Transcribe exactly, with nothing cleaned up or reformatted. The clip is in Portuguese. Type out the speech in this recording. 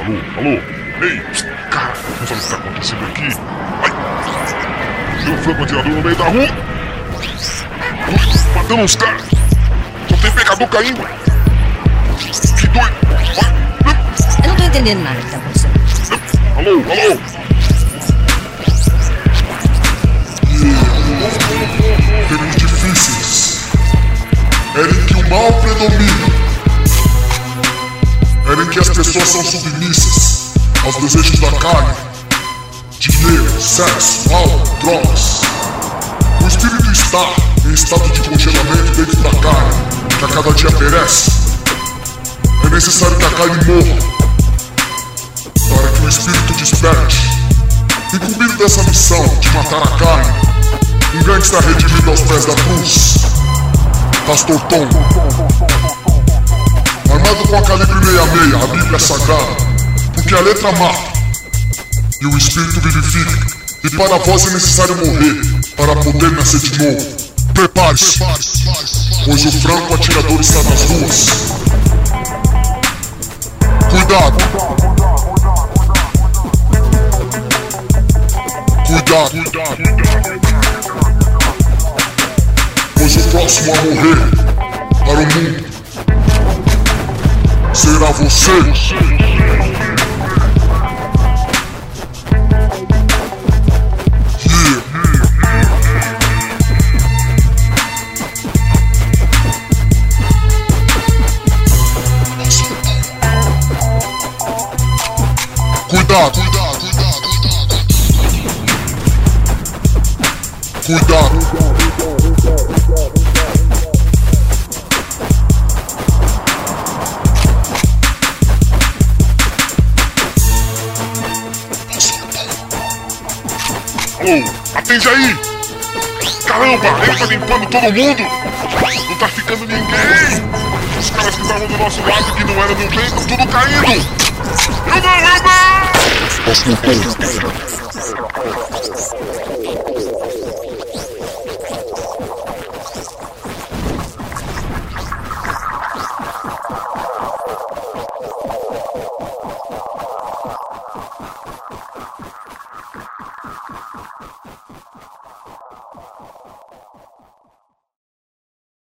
alô, alô. Ei, cara, não sabe o que tá acontecendo aqui? Ai, deu um franco-atirador no meio da rua. Ui, matando uns caras. Só tem pecador caindo. Que doido. Eu não tô entendendo nada que tá acontecendo. Alô, alô. Tempos difíceis. Era em que o mal predomina. Era em que as pessoas são submissas aos desejos da carne. Dinheiro, sexo, álcool, drogas. O espírito está em estado de congelamento dentro da carne, que a cada dia perece. É necessário que a carne morra, para que o espírito desperte. Incumbido dessa missão de matar a carne, um gangsta redimido aos pés da cruz, Pastor Tom, armado com a calibre sessenta e seis, a Bíblia Sagrada, porque a letra mata e o espírito vivifica, e para vós é necessário morrer para poder nascer de novo. Prepare-se, pois o franco atirador está nas ruas. Cuidado! Cuidado! Pois o próximo a morrer para o mundo será você. Cuidado, cuidado, cuidado. Alô, atende aí! Caramba, ele tá limpando todo mundo! Não tá ficando ninguém! Os caras que estavam do nosso lado que não eram do bem estão tudo caindo! Eu não, eu não!